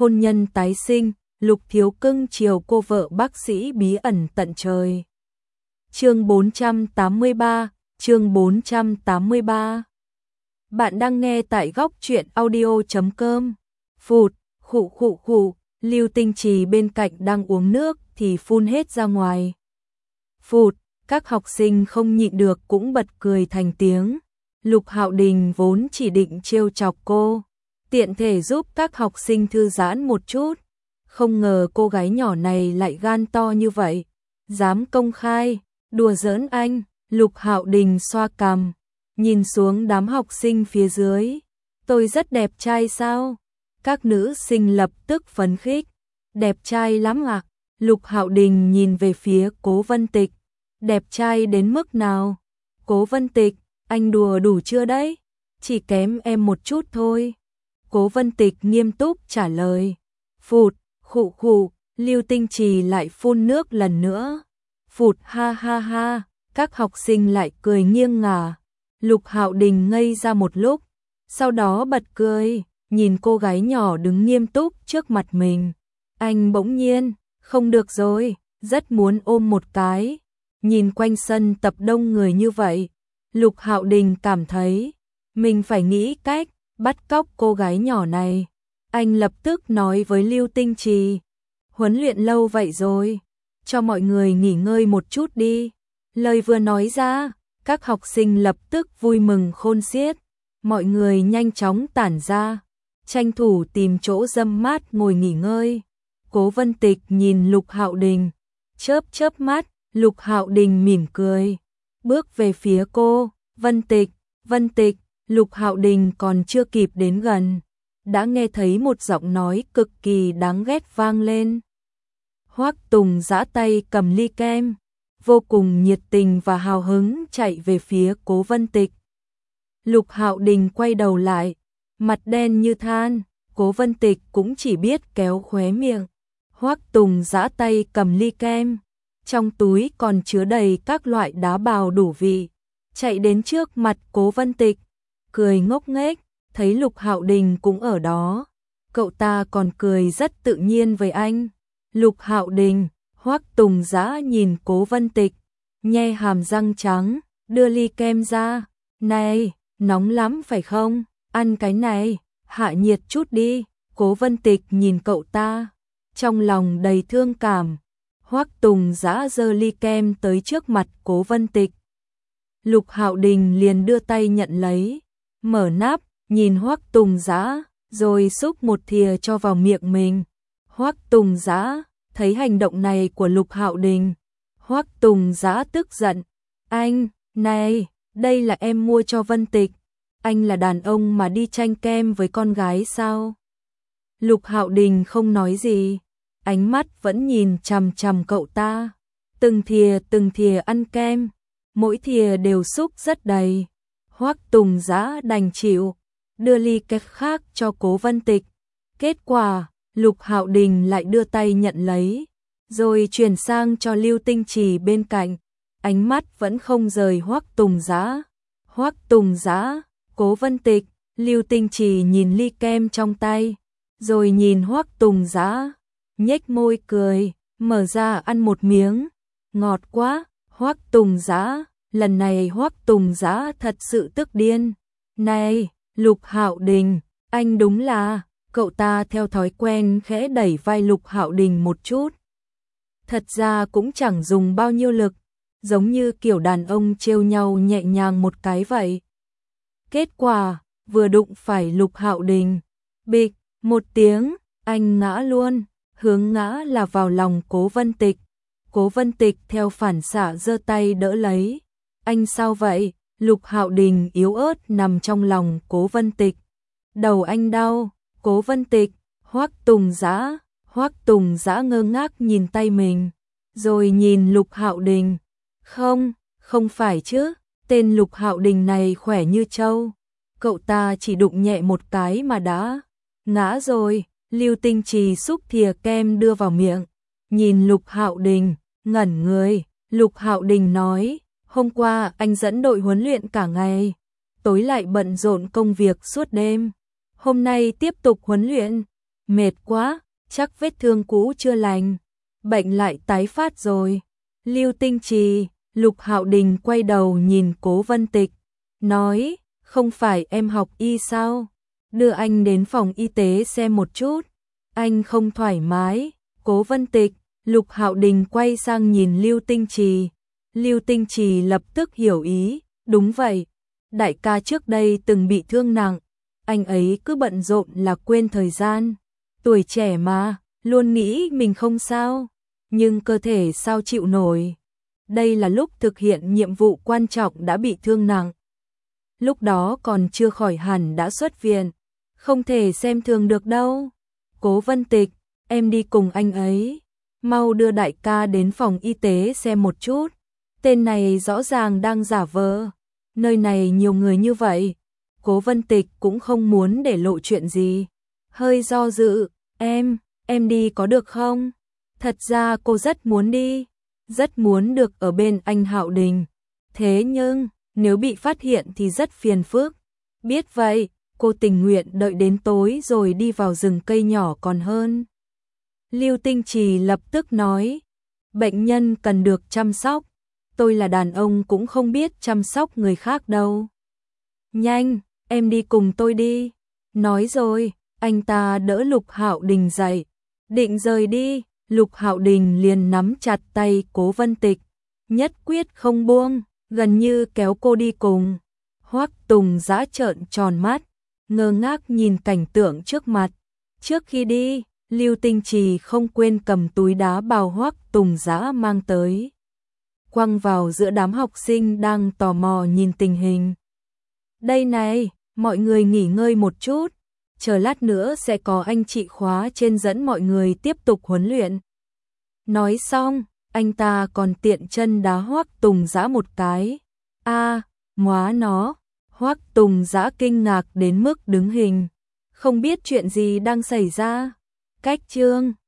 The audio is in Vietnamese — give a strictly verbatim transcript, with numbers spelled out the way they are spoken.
hôn nhân tái sinh, Lục Thiếu cưng chiều cô vợ bác sĩ bí ẩn tận trời. Chương bốn trăm tám mươi ba, chương bốn trăm tám mươi ba. Bạn đang nghe tại góc truyện audio chấm com. Phụt, khụ khụ khụ, Lưu Tinh Trì bên cạnh đang uống nước thì phun hết ra ngoài. Phụt, các học sinh không nhịn được cũng bật cười thành tiếng. Lục Hạo Đình vốn chỉ định trêu chọc cô, tiện thể giúp các học sinh thư giãn một chút. Không ngờ cô gái nhỏ này lại gan to như vậy, dám công khai đùa giỡn anh. Lục Hạo Đình xoa cằm, nhìn xuống đám học sinh phía dưới. Tôi rất đẹp trai sao? Các nữ sinh lập tức phấn khích. Đẹp trai lắm ạ. Lục Hạo Đình nhìn về phía Cố Vân Tịch. Đẹp trai đến mức nào? Cố Vân Tịch, anh đùa đủ chưa đấy? Chỉ kém em một chút thôi. Cố Vân Tịch nghiêm túc trả lời. Phụt, khụ khụ, Lưu Tinh Trì lại phun nước lần nữa. Phụt, ha ha ha, các học sinh lại cười nghiêng ngả. Lục Hạo Đình ngây ra một lúc, sau đó bật cười, nhìn cô gái nhỏ đứng nghiêm túc trước mặt mình. Anh bỗng nhiên, không được rồi, rất muốn ôm một cái. Nhìn quanh sân tập đông người như vậy, Lục Hạo Đình cảm thấy mình phải nghĩ cách bắt cóc cô gái nhỏ này. Anh lập tức nói với Lưu Tinh Trì, huấn luyện lâu vậy rồi, cho mọi người nghỉ ngơi một chút đi. Lời vừa nói ra, các học sinh lập tức vui mừng khôn xiết. Mọi người nhanh chóng tản ra, tranh thủ tìm chỗ râm mát ngồi nghỉ ngơi. Cố Vân Tịch nhìn Lục Hạo Đình, chớp chớp mắt. Lục Hạo Đình mỉm cười, bước về phía cô. Vân Tịch, Vân Tịch. Lục Hạo Đình còn chưa kịp đến gần, đã nghe thấy một giọng nói cực kỳ đáng ghét vang lên. Hoắc Tùng giã tay cầm ly kem, vô cùng nhiệt tình và hào hứng chạy về phía Cố Vân Tịch. Lục Hạo Đình quay đầu lại, mặt đen như than. Cố Vân Tịch cũng chỉ biết kéo khóe miệng. Hoắc Tùng giã tay cầm ly kem, trong túi còn chứa đầy các loại đá bào đủ vị, chạy đến trước mặt Cố Vân Tịch, cười ngốc nghếch. Thấy Lục Hạo Đình cũng ở đó, cậu ta còn cười rất tự nhiên với anh. Lục Hạo Đình, Hoắc Tùng giã nhìn Cố Vân Tịch, nhe hàm răng trắng, đưa ly kem ra. Này, nóng lắm phải không? Ăn cái này, hạ nhiệt chút đi. Cố Vân Tịch nhìn cậu ta, trong lòng đầy thương cảm. Hoắc Tùng giã giơ ly kem tới trước mặt Cố Vân Tịch. Lục Hạo Đình liền đưa tay nhận lấy, mở nắp, nhìn Hoắc Tùng giã, rồi xúc một thìa cho vào miệng mình. Hoắc Tùng giã thấy hành động này của Lục Hạo Đình, Hoắc Tùng giã tức giận. Anh, này, đây là em mua cho Vân Tịch. Anh là đàn ông mà đi tranh kem với con gái sao? Lục Hạo Đình không nói gì, ánh mắt vẫn nhìn chằm chằm cậu ta. Từng thìa từng thìa ăn kem, mỗi thìa đều xúc rất đầy. Hoắc Tùng giã đành chịu, đưa ly kem khác cho Cố Vân Tịch. Kết quả, Lục Hạo Đình lại đưa tay nhận lấy, rồi chuyển sang cho Lưu Tinh Trì bên cạnh. Ánh mắt vẫn không rời Hoắc Tùng giã. Hoắc Tùng giã, Cố Vân Tịch, Lưu Tinh Trì nhìn ly kem trong tay, rồi nhìn Hoắc Tùng giã, nhếch môi cười, mở ra ăn một miếng. Ngọt quá. Hoắc Tùng giã, lần này Hoắc Tùng giã thật sự tức điên. Này, Lục Hạo Đình, anh đúng là... Cậu ta theo thói quen khẽ đẩy vai Lục Hạo Đình một chút. Thật ra cũng chẳng dùng bao nhiêu lực, giống như kiểu đàn ông trêu nhau nhẹ nhàng một cái vậy. Kết quả, vừa đụng phải Lục Hạo Đình, bịch, một tiếng, anh ngã luôn. Hướng ngã là vào lòng Cố Vân Tịch. Cố Vân Tịch theo phản xạ giơ tay đỡ lấy. Anh sao vậy? Lục Hạo Đình yếu ớt nằm trong lòng Cố Vân Tịch. Đầu anh đau. Cố Vân Tịch, Hoắc Tùng giã, Hoắc Tùng giã ngơ ngác nhìn tay mình, rồi nhìn Lục Hạo Đình. Không, không phải chứ, tên Lục Hạo Đình này khỏe như trâu. Cậu ta chỉ đụng nhẹ một cái mà đã ngã rồi. Lưu Tinh Trì xúc thìa kem đưa vào miệng, nhìn Lục Hạo Đình, ngẩn người. Lục Hạo Đình nói, hôm qua anh dẫn đội huấn luyện cả ngày, tối lại bận rộn công việc suốt đêm. Hôm nay tiếp tục huấn luyện, mệt quá, chắc vết thương cũ chưa lành, bệnh lại tái phát rồi. Lưu Tinh Trì, Lục Hạo Đình quay đầu nhìn Cố Vân Tịch, nói, không phải em học y sao? Đưa anh đến phòng y tế xem một chút, anh không thoải mái. Cố Vân Tịch, Lục Hạo Đình quay sang nhìn Lưu Tinh Trì. Lưu Tinh Trì lập tức hiểu ý, đúng vậy, đại ca trước đây từng bị thương nặng, anh ấy cứ bận rộn là quên thời gian. Tuổi trẻ mà, luôn nghĩ mình không sao, nhưng cơ thể sao chịu nổi. Đây là lúc thực hiện nhiệm vụ quan trọng đã bị thương nặng. Lúc đó còn chưa khỏi hẳn đã xuất viện, không thể xem thường được đâu. Cố Vân Tịch, em đi cùng anh ấy, mau đưa đại ca đến phòng y tế xem một chút. Tên này rõ ràng đang giả vờ, nơi này nhiều người như vậy. Cố Vân Tịch cũng không muốn để lộ chuyện gì, hơi do dự, em, em đi có được không? Thật ra cô rất muốn đi, rất muốn được ở bên anh Hạo Đình. Thế nhưng, nếu bị phát hiện thì rất phiền phức. Biết vậy, cô tình nguyện đợi đến tối rồi đi vào rừng cây nhỏ còn hơn. Lưu Tinh Trì lập tức nói, bệnh nhân cần được chăm sóc. Tôi là đàn ông cũng không biết chăm sóc người khác đâu. Nhanh, em đi cùng tôi đi. Nói rồi, anh ta đỡ Lục Hạo Đình dậy, định rời đi. Lục Hạo Đình liền nắm chặt tay Cố Vân Tịch, nhất quyết không buông, gần như kéo cô đi cùng. Hoắc Tùng Dã trợn tròn mắt, ngơ ngác nhìn cảnh tượng trước mặt. Trước khi đi, Lưu Tinh Trì không quên cầm túi đá bào Hoắc Tùng Dã mang tới, quăng vào giữa đám học sinh đang tò mò nhìn tình hình. Đây này, mọi người nghỉ ngơi một chút, chờ lát nữa sẽ có anh chị khóa trên dẫn mọi người tiếp tục huấn luyện. Nói xong, anh ta còn tiện chân đá Hoắc Tùng Dã một cái. A, à, móa nó, Hoắc Tùng Dã kinh ngạc đến mức đứng hình, không biết chuyện gì đang xảy ra. Cách chương